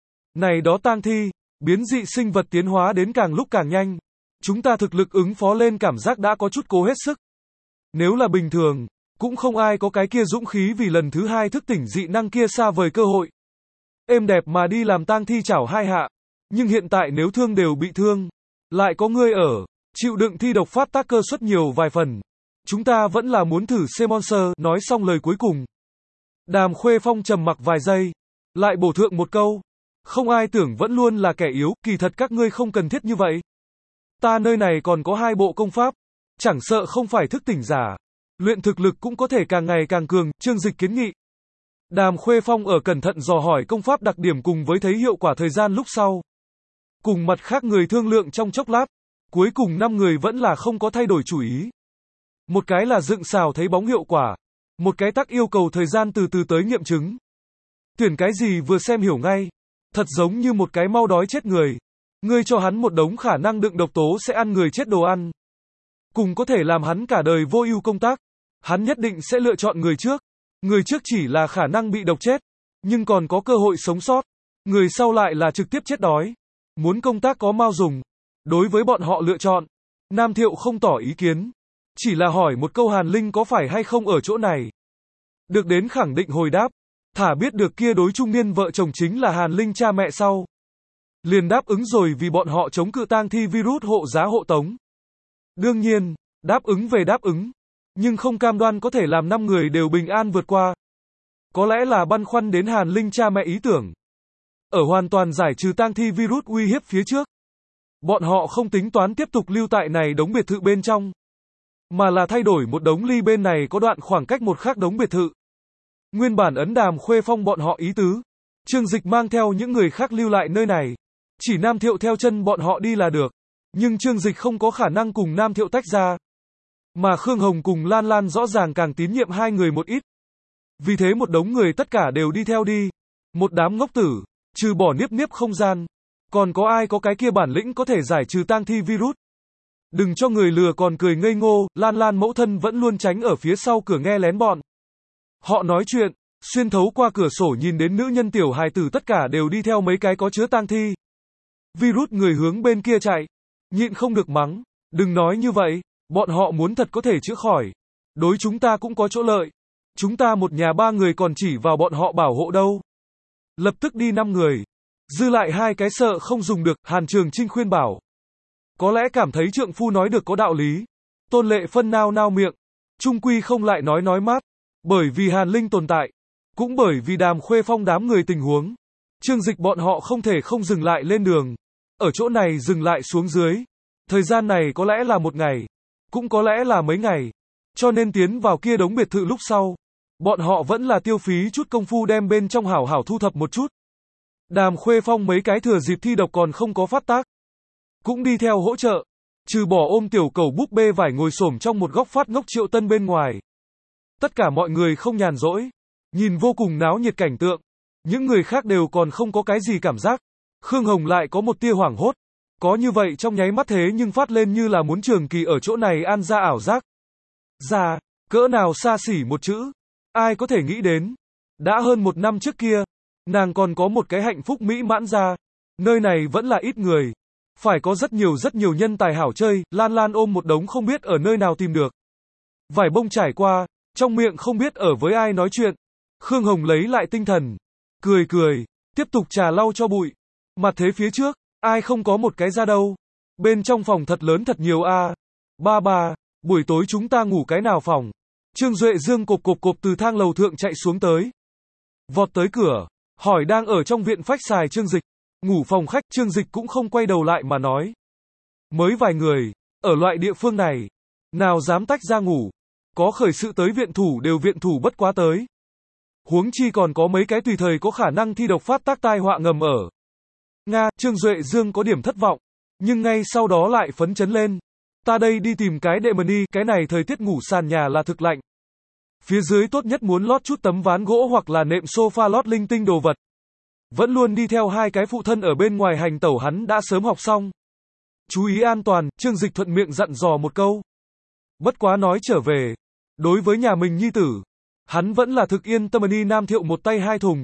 Này đó tang thi, biến dị sinh vật tiến hóa đến càng lúc càng nhanh. Chúng ta thực lực ứng phó lên cảm giác đã có chút cố hết sức. Nếu là bình thường, cũng không ai có cái kia dũng khí vì lần thứ hai thức tỉnh dị năng kia xa vời cơ hội. Êm đẹp mà đi làm tang thi chảo hai hạ. Nhưng hiện tại nếu thương đều bị thương, lại có ngươi ở, chịu đựng thi độc phát tác cơ suất nhiều vài phần. Chúng ta vẫn là muốn thử C-Monster, nói xong lời cuối cùng. Đàm Khuê Phong trầm mặc vài giây, lại bổ thượng một câu. Không ai tưởng vẫn luôn là kẻ yếu, kỳ thật các ngươi không cần thiết như vậy. Ta nơi này còn có 2 bộ công pháp, chẳng sợ không phải thức tỉnh giả. Luyện thực lực cũng có thể càng ngày càng cường, Trương Dịch kiến nghị. Đàm Khuê Phong ở cẩn thận dò hỏi công pháp đặc điểm cùng với thấy hiệu quả thời gian lúc sau. Cùng mặt khác người thương lượng trong chốc lát, cuối cùng 5 người vẫn là không có thay đổi chủ ý. Một cái là dựng xào thấy bóng hiệu quả, một cái tắc yêu cầu thời gian từ từ tới nghiệm chứng. Tuyển cái gì vừa xem hiểu ngay, thật giống như một cái mau đói chết người. Ngươi cho hắn một đống khả năng đựng độc tố sẽ ăn người chết đồ ăn. cùng có thể làm hắn cả đời vô ưu công tác. Hắn nhất định sẽ lựa chọn người trước. Người trước chỉ là khả năng bị độc chết, nhưng còn có cơ hội sống sót. Người sau lại là trực tiếp chết đói. Muốn công tác có mao dùng. Đối với bọn họ lựa chọn, Nam Thiệu không tỏ ý kiến. Chỉ là hỏi một câu Hàn Linh có phải hay không ở chỗ này. Được đến khẳng định hồi đáp. Thả biết được kia đối trung niên vợ chồng chính là Hàn Linh cha mẹ sau. Liền đáp ứng rồi vì bọn họ chống cự tang thi virus hộ giá hộ tống. Đương nhiên, đáp ứng về đáp ứng. Nhưng không cam đoan có thể làm 5 người đều bình an vượt qua. Có lẽ là băn khoăn đến Hàn Linh cha mẹ ý tưởng. Ở hoàn toàn giải trừ tang thi virus uy hiếp phía trước. Bọn họ không tính toán tiếp tục lưu tại này đống biệt thự bên trong. Mà là thay đổi một đống ly bên này có đoạn khoảng cách một khác đống biệt thự. Nguyên bản ấn Đàm Khuê Phong bọn họ ý tứ. Trương Dịch mang theo những người khác lưu lại nơi này. Chỉ Nam Thiệu theo chân bọn họ đi là được. Nhưng Trương Dịch không có khả năng cùng Nam Thiệu tách ra. Mà Khương Hồng cùng Lan Lan rõ ràng càng tín nhiệm hai người một ít. Vì thế một đống người tất cả đều đi theo đi. Một đám ngốc tử, trừ bỏ Niếp Niếp không gian. Còn có ai có cái kia bản lĩnh có thể giải trừ tang thi virus. Đừng cho người lừa còn cười ngây ngô, Lan Lan mẫu thân vẫn luôn tránh ở phía sau cửa nghe lén bọn. Họ nói chuyện, xuyên thấu qua cửa sổ nhìn đến nữ nhân tiểu hài tử tất cả đều đi theo mấy cái có chứa tang thi. Virus người hướng bên kia chạy. Nhịn không được mắng. Đừng nói như vậy, bọn họ muốn thật có thể chữa khỏi. Đối chúng ta cũng có chỗ lợi. Chúng ta một nhà 3 người còn chỉ vào bọn họ bảo hộ đâu. Lập tức đi 5 người. Dư lại 2 cái sợ không dùng được, Hàn Trường Trinh khuyên bảo. Có lẽ cảm thấy trượng phu nói được có đạo lý. Tôn Lệ Phân nao nao miệng. Trung quy không lại nói mát. Bởi vì Hàn Linh tồn tại. Cũng bởi vì Đàm Khuê Phong đám người tình huống. Trương Dịch bọn họ không thể không dừng lại lên đường. Ở chỗ này dừng lại xuống dưới. Thời gian này có lẽ là một ngày. Cũng có lẽ là mấy ngày. Cho nên tiến vào kia đống biệt thự lúc sau. Bọn họ vẫn là tiêu phí chút công phu đem bên trong hảo hảo thu thập một chút. Đàm Khuê Phong mấy cái thừa dịp thi độc còn không có phát tác. Cũng đi theo hỗ trợ. Trừ bỏ ôm tiểu cầu búp bê vải ngồi xổm trong một góc phát ngốc Triệu Tân bên ngoài. Tất cả mọi người không nhàn rỗi. Nhìn vô cùng náo nhiệt cảnh tượng. Những người khác đều còn không có cái gì cảm giác. Khương Hồng lại có một tia hoảng hốt. Có như vậy trong nháy mắt thế nhưng phát lên như là muốn trường kỳ ở chỗ này an ra ảo giác. Ra, cỡ nào xa xỉ một chữ. Ai có thể nghĩ đến. Đã hơn 1 năm trước kia. Nàng còn có một cái hạnh phúc mỹ mãn ra. Nơi này vẫn là ít người. Phải có rất nhiều nhân tài hảo chơi. Lan Lan ôm một đống không biết ở nơi nào tìm được. Vải bông trải qua. Trong miệng không biết ở với ai nói chuyện. Khương Hồng lấy lại tinh thần. Cười. Tiếp tục trà lau cho bụi. Mặt thế phía trước. Ai không có một cái ra đâu. Bên trong phòng thật lớn thật nhiều a. Ba, buổi tối chúng ta ngủ cái nào phòng? Trương Duệ Dương cộp từ thang lầu thượng chạy xuống tới. Vọt tới cửa. Hỏi đang ở trong viện phách xài Trương Dịch. Ngủ phòng khách. Trương Dịch cũng không quay đầu lại mà nói. Mới vài người. Ở loại địa phương này. Nào dám tách ra ngủ. Có khởi sự tới viện thủ đều viện thủ bất quá tới. Huống chi còn có mấy cái tùy thời có khả năng thi độc phát tác tai họa ngầm ở. Nga, Trương Duệ Dương có điểm thất vọng. Nhưng ngay sau đó lại phấn chấn lên. Ta đây đi tìm cái đệ mần đi, cái này thời tiết ngủ sàn nhà là thực lạnh. Phía dưới tốt nhất muốn lót chút tấm ván gỗ hoặc là nệm sofa lót linh tinh đồ vật. Vẫn luôn đi theo 2 cái phụ thân ở bên ngoài hành tẩu hắn đã sớm học xong. Chú ý an toàn, Trương Dịch thuận miệng dặn dò một câu. Bất quá nói trở về. Đối với nhà mình nhi tử. Hắn vẫn là thực yên tâm đi. Nam Thiệu một tay 2 thùng.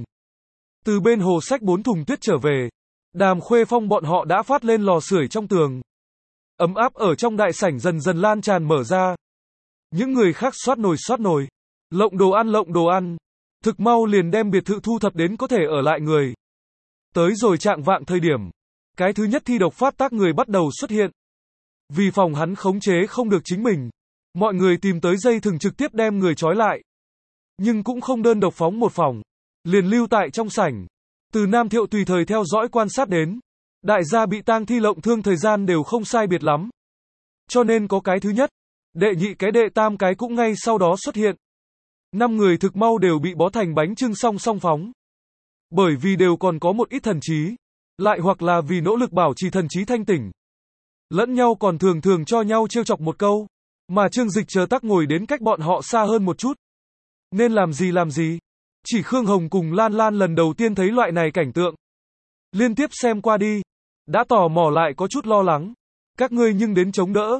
Từ bên hồ sách 4 thùng tuyết trở về. Đàm Khuê Phong bọn họ đã phát lên lò sưởi trong tường. Ấm áp ở trong đại sảnh dần dần lan tràn mở ra. Những người khác xoát nồi. Lộng đồ ăn. Thực mau liền đem biệt thự thu thập đến có thể ở lại người. Tới rồi trạng vạng thời điểm. Cái thứ nhất thi độc phát tác người bắt đầu xuất hiện. Vì phòng hắn khống chế không được chính mình. Mọi người tìm tới dây thừng trực tiếp đem người trói lại. Nhưng cũng không đơn độc phóng một phòng. Liền lưu tại trong sảnh. Từ Nam Thiệu tùy thời theo dõi quan sát đến. Đại gia bị tang thi lộng thương thời gian đều không sai biệt lắm. Cho nên có cái thứ nhất. Đệ nhị cái đệ tam cái cũng ngay sau đó xuất hiện. 5 người thực mau đều bị bó thành bánh chưng song phóng. Bởi vì đều còn có một ít thần trí. Lại hoặc là vì nỗ lực bảo trì thần trí thanh tỉnh. Lẫn nhau còn thường cho nhau trêu chọc một câu. Mà Trương Dịch chờ tắc ngồi đến cách bọn họ xa hơn một chút. Nên làm gì. Chỉ Khương Hồng cùng Lan Lan lần đầu tiên thấy loại này cảnh tượng. Liên tiếp xem qua đi. Đã tò mò lại có chút lo lắng. Các ngươi nhưng đến chống đỡ.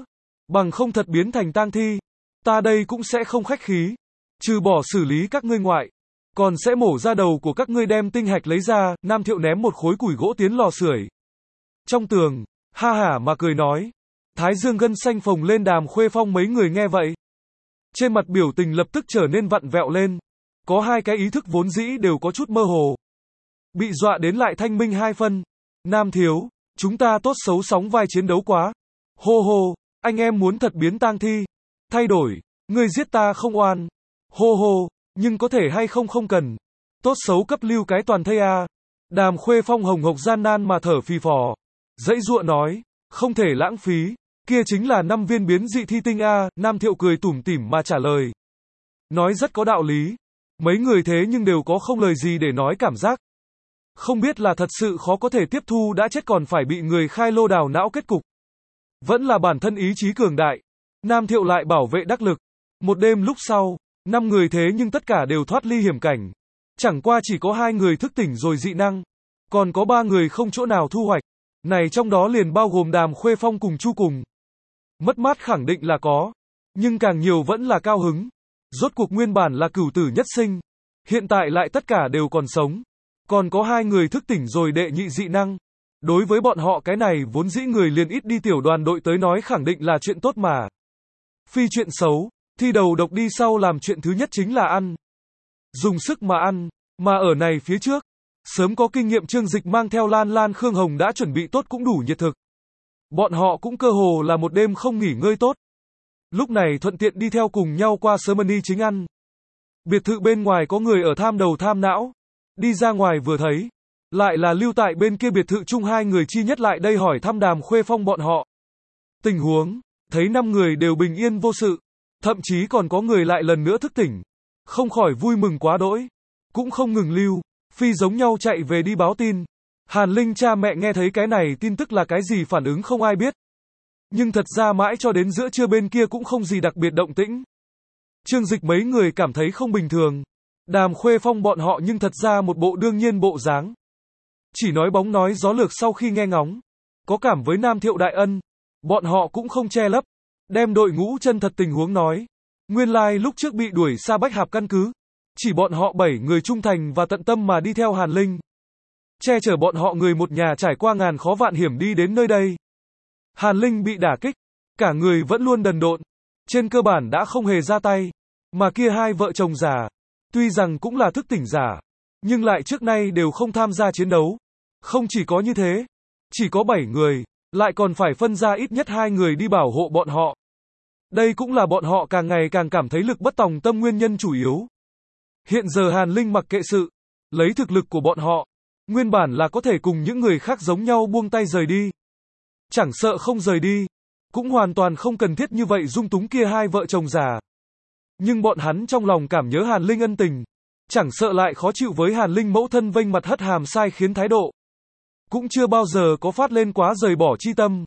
Bằng không thật biến thành tang thi. Ta đây cũng sẽ không khách khí. Trừ bỏ xử lý các ngươi ngoại. Còn sẽ mổ ra đầu của các ngươi đem tinh hạch lấy ra. Nam Thiệu ném một khối củi gỗ tiến lò sưởi. Trong tường, ha hả mà cười nói. Thái dương gân xanh phồng lên. Đàm Khuê Phong mấy người nghe vậy. Trên mặt biểu tình lập tức trở nên vặn vẹo lên. Có hai cái ý thức vốn dĩ đều có chút mơ hồ. Bị dọa đến lại thanh minh hai phân. Nam thiếu, chúng ta tốt xấu sóng vai chiến đấu quá. Hô hô, anh em muốn thật biến tang thi. Thay đổi, ngươi giết ta không oan. Hô hô, nhưng có thể hay không không cần. Tốt xấu cấp lưu cái toàn thây a. Đàm Khuê Phong hồng hộc gian nan mà thở phì phò. Dãy dụa nói, không thể lãng phí. Kia chính là 5 viên biến dị thi tinh a. Nam Thiệu cười tủm tỉm mà trả lời. Nói rất có đạo lý. Mấy người thế nhưng đều có không lời gì để nói cảm giác. Không biết là thật sự khó có thể tiếp thu đã chết còn phải bị người khai lô đào não kết cục. Vẫn là bản thân ý chí cường đại. Nam Thiệu lại bảo vệ đắc lực. Một đêm lúc sau, 5 người thế nhưng tất cả đều thoát ly hiểm cảnh. Chẳng qua chỉ có 2 người thức tỉnh rồi dị năng. Còn có 3 người không chỗ nào thu hoạch. Này trong đó liền bao gồm Đàm Khuê Phong cùng Chu Cùng. Mất mát khẳng định là có. Nhưng càng nhiều vẫn là cao hứng. Rốt cuộc nguyên bản là cửu tử nhất sinh. Hiện tại lại tất cả đều còn sống. Còn có 2 người thức tỉnh rồi đệ nhị dị năng. Đối với bọn họ cái này vốn dĩ người liền ít đi tiểu đoàn đội tới nói khẳng định là chuyện tốt mà. Phi chuyện xấu, thi đầu độc đi sau làm chuyện thứ nhất chính là ăn. Dùng sức mà ăn, mà ở này phía trước. Sớm có kinh nghiệm Trương Dịch mang theo Lan Lan Khương Hồng đã chuẩn bị tốt cũng đủ nhiệt thực. Bọn họ cũng cơ hồ là một đêm không nghỉ ngơi tốt. Lúc này thuận tiện đi theo cùng nhau qua Germany chính ăn. Biệt thự bên ngoài có người ở tham đầu tham não. Đi ra ngoài vừa thấy. Lại là lưu tại bên kia biệt thự chung 2 người chi nhất lại đây hỏi thăm Đàm Khuê Phong bọn họ. Tình huống, thấy 5 người đều bình yên vô sự. Thậm chí còn có người lại lần nữa thức tỉnh. Không khỏi vui mừng quá đỗi. Cũng không ngừng lưu. Phi giống nhau chạy về đi báo tin. Hàn Linh cha mẹ nghe thấy cái này tin tức là cái gì phản ứng không ai biết. Nhưng thật ra mãi cho đến giữa trưa bên kia cũng không gì đặc biệt động tĩnh. Trương Dịch mấy người cảm thấy không bình thường. Đàm Khuê Phong bọn họ nhưng thật ra một bộ đương nhiên bộ dáng. Chỉ nói bóng nói gió lược sau khi nghe ngóng. Có cảm với Nam Thiệu đại ân. Bọn họ cũng không che lấp. Đem đội ngũ chân thật tình huống nói. Nguyên lai lúc trước bị đuổi xa Bách Hạp căn cứ. Chỉ bọn họ 7 người trung thành và tận tâm mà đi theo Hàn Linh. Che chở bọn họ người một nhà trải qua ngàn khó vạn hiểm đi đến nơi đây. Hàn Linh bị đả kích. Cả người vẫn luôn đần độn. Trên cơ bản đã không hề ra tay. Mà kia 2 vợ chồng già. Tuy rằng cũng là thức tỉnh giả. Nhưng lại trước nay đều không tham gia chiến đấu. Không chỉ có như thế. Chỉ có 7 người. Lại còn phải phân ra ít nhất 2 người đi bảo hộ bọn họ. Đây cũng là bọn họ càng ngày càng cảm thấy lực bất tòng tâm nguyên nhân chủ yếu. Hiện giờ Hàn Linh mặc kệ sự. Lấy thực lực của bọn họ. Nguyên bản là có thể cùng những người khác giống nhau buông tay rời đi. Chẳng sợ không rời đi. Cũng hoàn toàn không cần thiết như vậy dung túng kia 2 vợ chồng già. Nhưng bọn hắn trong lòng cảm nhớ Hàn Linh ân tình. Chẳng sợ lại khó chịu với Hàn Linh mẫu thân vênh mặt hất hàm sai khiến thái độ. Cũng chưa bao giờ có phát lên quá rời bỏ chi tâm.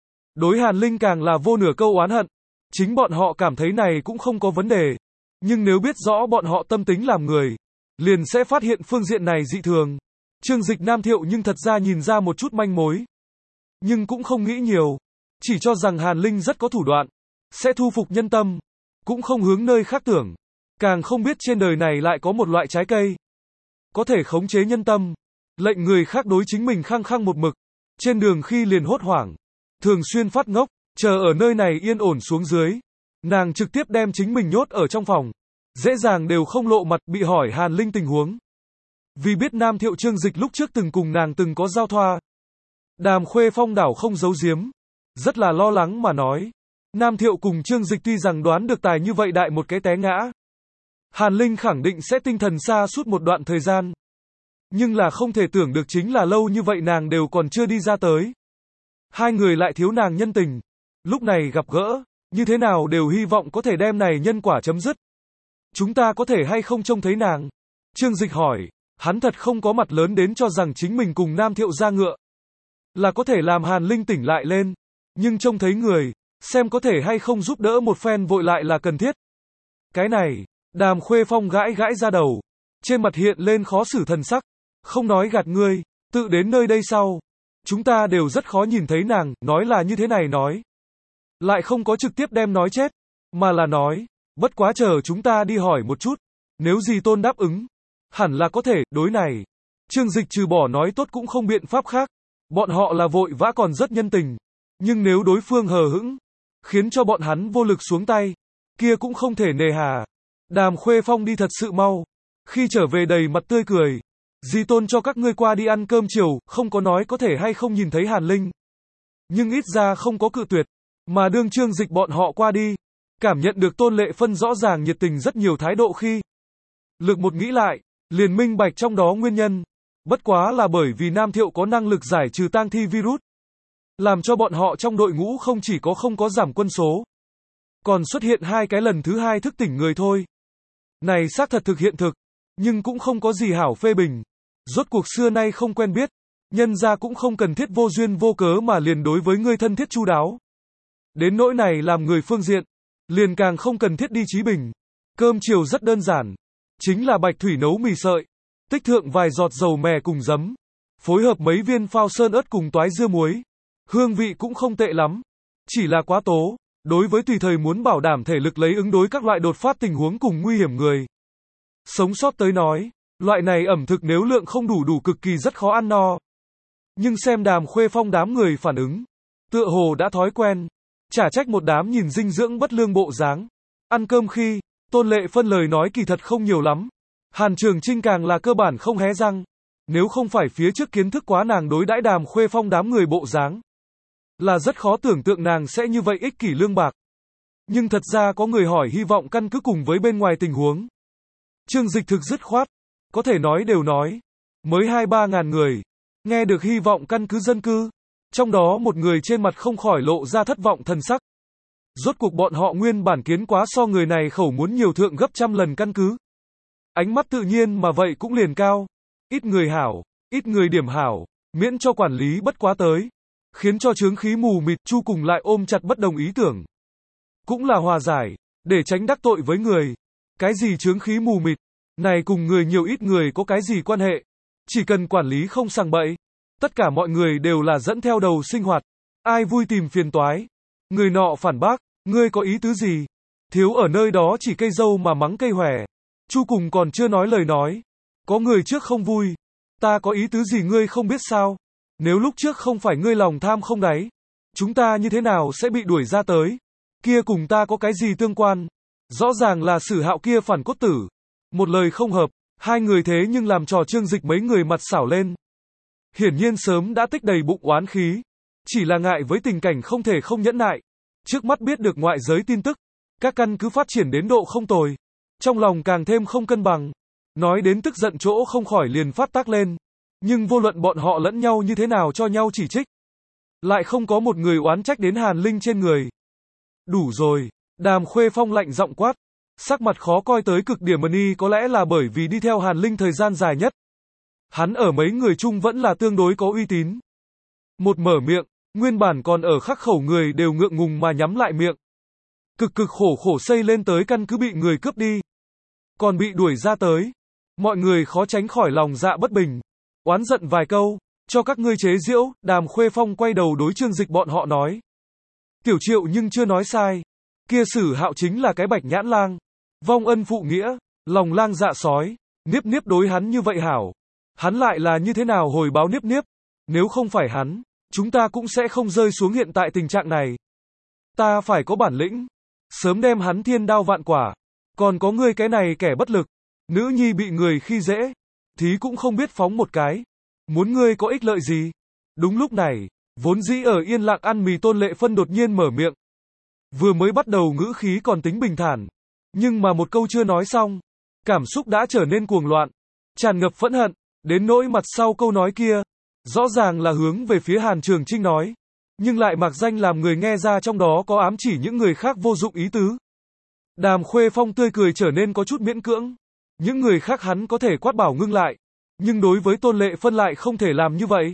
Đối Hàn Linh càng là vô nửa câu oán hận. Chính bọn họ cảm thấy này cũng không có vấn đề. Nhưng nếu biết rõ bọn họ tâm tính làm người. Liền sẽ phát hiện phương diện này dị thường. Trương Dịch Nam Thiệu nhưng thật ra nhìn ra một chút manh mối. Nhưng cũng không nghĩ nhiều. Chỉ cho rằng Hàn Linh rất có thủ đoạn. Sẽ thu phục nhân tâm. Cũng không hướng nơi khác tưởng. Càng không biết trên đời này lại có một loại trái cây. Có thể khống chế nhân tâm. Lệnh người khác đối chính mình khăng khăng một mực. Trên đường khi liền hốt hoảng. Thường xuyên phát ngốc. Chờ ở nơi này yên ổn xuống dưới. Nàng trực tiếp đem chính mình nhốt ở trong phòng. Dễ dàng đều không lộ mặt bị hỏi Hàn Linh tình huống. Vì biết Nam Thiệu Trương Dịch lúc trước từng cùng nàng từng có giao thoa. Đàm Khuê Phong đảo không giấu giếm. Rất là lo lắng mà nói. Nam Thiệu cùng Trương Dịch tuy rằng đoán được tài như vậy đại một cái té ngã. Hàn Linh khẳng định sẽ tinh thần xa suốt một đoạn thời gian. Nhưng là không thể tưởng được chính là lâu như vậy nàng đều còn chưa đi ra tới. 2 người lại thiếu nàng nhân tình. Lúc này gặp gỡ, như thế nào đều hy vọng có thể đem này nhân quả chấm dứt. Chúng ta có thể hay không trông thấy nàng? Trương Dịch hỏi, hắn thật không có mặt lớn đến cho rằng chính mình cùng Nam Thiệu ra ngựa. Là có thể làm Hàn Linh tỉnh lại lên. Nhưng trông thấy người, xem có thể hay không giúp đỡ một phen vội lại là cần thiết. Cái này, Đàm Khuê Phong gãi gãi ra đầu. Trên mặt hiện lên khó xử thần sắc. Không nói gạt ngươi, tự đến nơi đây sau. Chúng ta đều rất khó nhìn thấy nàng, nói là như thế này nói. lại không có trực tiếp đem nói chết, mà là nói, bất quá chờ chúng ta đi hỏi một chút, nếu Di Tôn đáp ứng, hẳn là có thể, đối này. Trương Dịch trừ bỏ nói tốt cũng không biện pháp khác, bọn họ là vội vã còn rất nhân tình, nhưng nếu đối phương hờ hững, khiến cho bọn hắn vô lực xuống tay, kia cũng không thể nề hà. Đàm Khuê Phong đi thật sự mau, khi trở về đầy mặt tươi cười. Di Tôn cho các ngươi qua đi ăn cơm chiều, không có nói có thể hay không nhìn thấy Hàn Linh. Nhưng ít ra không có cự tuyệt, mà đương Trương Dịch bọn họ qua đi, cảm nhận được Tôn Lệ Phân rõ ràng nhiệt tình rất nhiều thái độ khi. Lực một nghĩ lại, liền minh bạch trong đó nguyên nhân, bất quá là bởi vì Nam Thiệu có năng lực giải trừ tang thi virus, làm cho bọn họ trong đội ngũ không chỉ có không có giảm quân số, còn xuất hiện hai cái lần thứ hai thức tỉnh người thôi. Này xác thật thực hiện thực, nhưng cũng không có gì hảo phê bình. Rốt cuộc xưa nay không quen biết, nhân ra cũng không cần thiết vô duyên vô cớ mà liền đối với ngươi thân thiết chu đáo. Đến nỗi này làm người phương diện, liền càng không cần thiết đi trí bình. Cơm chiều rất đơn giản, chính là bạch thủy nấu mì sợi, tích thượng vài giọt dầu mè cùng giấm, phối hợp mấy viên phao sơn ớt cùng toái dưa muối. Hương vị cũng không tệ lắm, chỉ là quá tố. Đối với tùy thời muốn bảo đảm thể lực lấy ứng đối các loại đột phát tình huống cùng nguy hiểm người sống sót tới nói, loại này ẩm thực nếu lượng không đủ cực kỳ rất khó ăn no. Nhưng xem Đàm Khuê Phong đám người phản ứng, tựa hồ đã thói quen, chả trách một đám nhìn dinh dưỡng bất lương bộ dáng. Ăn cơm khi, Tôn Lệ Phân lời nói kỳ thật không nhiều lắm. Hàn Trường Trinh càng là cơ bản không hé răng, nếu không phải phía trước kiến thức quá nàng đối đãi Đàm Khuê Phong đám người bộ dáng, là rất khó tưởng tượng nàng sẽ như vậy ích kỷ lương bạc. Nhưng thật ra có người hỏi hy vọng căn cứ cùng với bên ngoài tình huống. Trương Dịch thực dứt khoát, có thể nói đều nói. Mới 2-3 ngàn người, nghe được hy vọng căn cứ dân cư, trong đó một người trên mặt không khỏi lộ ra thất vọng thần sắc. Rốt cuộc bọn họ nguyên bản kiến quá so người này khẩu muốn nhiều thượng gấp trăm lần căn cứ. Ánh mắt tự nhiên mà vậy cũng liền cao. Ít người hảo, ít người điểm hảo, miễn cho quản lý bất quá tới. Khiến cho chướng khí mù mịt Chu cùng lại ôm chặt bất đồng ý tưởng. Cũng là hòa giải, để tránh đắc tội với người. Cái gì chướng khí mù mịt, này cùng người nhiều ít người có cái gì quan hệ. Chỉ cần quản lý không sằng bậy, tất cả mọi người đều là dẫn theo đầu sinh hoạt. Ai vui tìm phiền toái. Người nọ phản bác, ngươi có ý tứ gì? Thiếu ở nơi đó chỉ cây dâu mà mắng cây hòe. Chu cùng còn chưa nói lời nói. Có người trước không vui. Ta có ý tứ gì ngươi không biết sao? Nếu lúc trước không phải ngươi lòng tham không đáy, chúng ta như thế nào sẽ bị đuổi ra tới? Kia cùng ta có cái gì tương quan? Rõ ràng là Sử Hạo kia phản cốt tử. Một lời không hợp, hai người thế nhưng làm trò Trương Dịch mấy người mặt xảo lên. Hiển nhiên sớm đã tích đầy bụng oán khí, chỉ là ngại với tình cảnh không thể không nhẫn nại. Trước mắt biết được ngoại giới tin tức, các căn cứ phát triển đến độ không tồi, trong lòng càng thêm không cân bằng. Nói đến tức giận chỗ không khỏi liền phát tác lên. Nhưng vô luận bọn họ lẫn nhau như thế nào cho nhau chỉ trích, lại không có một người oán trách đến Hàn Linh trên người. Đủ rồi, Đàm Khuê Phong lạnh giọng quát, sắc mặt khó coi tới cực điểm. Mani có lẽ là bởi vì đi theo Hàn Linh thời gian dài nhất. Hắn ở mấy người chung vẫn là tương đối có uy tín. Một mở miệng, nguyên bản còn ở khắc khẩu người đều ngượng ngùng mà nhắm lại miệng. Cực khổ xây lên tới căn cứ bị người cướp đi, còn bị đuổi ra tới. Mọi người khó tránh khỏi lòng dạ bất bình. Oán giận vài câu, cho các ngươi chế giễu. Đàm Khuê Phong quay đầu đối Trương Dịch bọn họ nói. Tiểu Triệu nhưng chưa nói sai. Kia Sử Hạo chính là cái bạch nhãn lang. Vong ân phụ nghĩa, lòng lang dạ sói. Niếp Niếp đối hắn như vậy hảo. Hắn lại là như thế nào hồi báo Niếp Niếp? Nếu không phải hắn, chúng ta cũng sẽ không rơi xuống hiện tại tình trạng này. Ta phải có bản lĩnh. Sớm đem hắn thiên đao vạn quả. Còn có ngươi cái này kẻ bất lực. Nữ nhi bị người khi dễ. Thí cũng không biết phóng một cái. Muốn ngươi có ích lợi gì? Đúng lúc này, vốn dĩ ở yên lặng ăn mì Tôn Lệ Phân đột nhiên mở miệng. Vừa mới bắt đầu ngữ khí còn tính bình thản. Nhưng mà một câu chưa nói xong, cảm xúc đã trở nên cuồng loạn, tràn ngập phẫn hận, đến nỗi mặt sau câu nói kia, rõ ràng là hướng về phía Hàn Trường Trinh nói, nhưng lại mặc danh làm người nghe ra trong đó có ám chỉ những người khác vô dụng ý tứ. Đàm Khuê Phong tươi cười trở nên có chút miễn cưỡng. Những người khác hắn có thể quát bảo ngưng lại, nhưng đối với Tôn Lệ Phân lại không thể làm như vậy.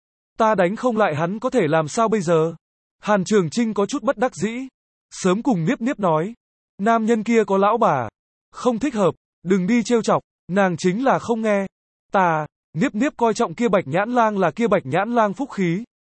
Ta đánh không lại hắn có thể làm sao bây giờ? Hàn Trường Trinh có chút bất đắc dĩ. Sớm cùng Niếp Niếp nói, nam nhân kia có lão bà, không thích hợp, đừng đi trêu chọc, nàng chính là không nghe. Niếp Niếp coi trọng kia bạch nhãn lang là kia bạch nhãn lang phúc khí.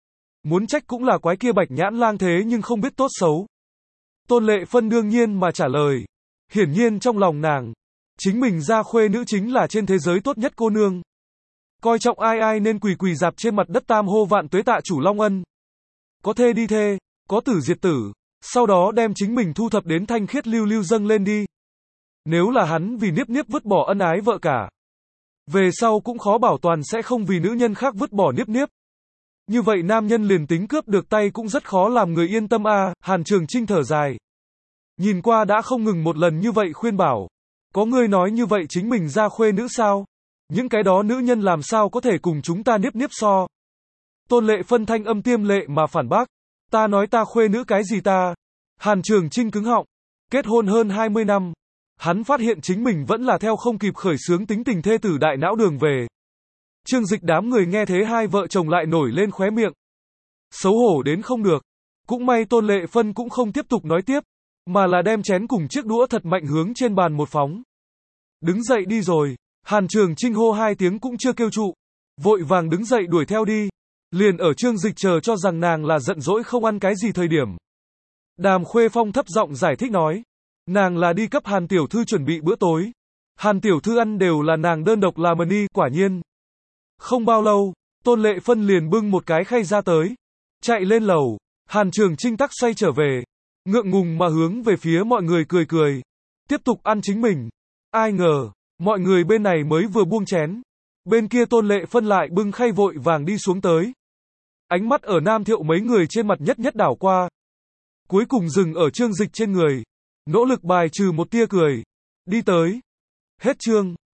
Muốn trách cũng là quái kia Bạch Nhãn Lang thế nhưng không biết tốt xấu. Tôn Lệ Phân đương nhiên mà trả lời. Hiển nhiên trong lòng nàng, chính mình gia khuê nữ chính là trên thế giới tốt nhất cô nương. Coi trọng ai ai nên quỳ quỳ dạp trên mặt đất tam hô vạn tuế tạ chủ Long Ân. Có thê đi thê, có tử diệt tử, sau đó đem chính mình thu thập đến thanh khiết lưu lưu dâng lên đi. Nếu là hắn vì Niếp Niếp vứt bỏ ân ái vợ cả, về sau cũng khó bảo toàn sẽ không vì nữ nhân khác vứt bỏ Niếp Niếp. Như vậy nam nhân liền tính cướp được tay cũng rất khó làm người yên tâm a. Hàn Trường Trinh thở dài. Nhìn qua đã không ngừng một lần như vậy khuyên bảo. Có người nói như vậy chính mình ra khuê nữ sao? Những cái đó nữ nhân làm sao có thể cùng chúng ta Niếp Niếp so? Tôn Lệ Phân thanh âm tiêm lệ mà phản bác. Ta nói ta khuê nữ cái gì ta? Hàn Trường Trinh cứng họng. Kết hôn hơn 20 năm. Hắn phát hiện chính mình vẫn là theo không kịp khởi xướng tính tình thê tử đại não đường về. Trương Dịch đám người nghe thế hai vợ chồng lại nổi lên khóe miệng. Xấu hổ đến không được. Cũng may Tôn Lệ Phân cũng không tiếp tục nói tiếp, mà là đem chén cùng chiếc đũa thật mạnh hướng trên bàn một phóng. Đứng dậy đi rồi. Hàn Trường Trinh hô hai tiếng cũng chưa kêu trụ. Vội vàng đứng dậy đuổi theo đi. Liền ở Trương Dịch chờ cho rằng nàng là giận dỗi không ăn cái gì thời điểm. Đàm Khuê Phong thấp giọng giải thích nói. Nàng là đi cấp Hàn Tiểu Thư chuẩn bị bữa tối. Hàn Tiểu Thư ăn đều là nàng đơn độc làm đi, quả nhiên. Không bao lâu, Tôn Lệ Phân liền bưng một cái khay ra tới. Chạy lên lầu, Hàn Trường Trinh tắc xoay trở về. Ngượng ngùng mà hướng về phía mọi người cười cười. Tiếp tục ăn chính mình. Ai ngờ, mọi người bên này mới vừa buông chén. Bên kia Tôn Lệ Phân lại bưng khay vội vàng đi xuống tới. Ánh mắt ở Nam Thiệu mấy người trên mặt nhất nhất đảo qua. Cuối cùng dừng ở Trương Dịch trên người. Nỗ lực bài trừ một tia cười. Đi tới. Hết chương.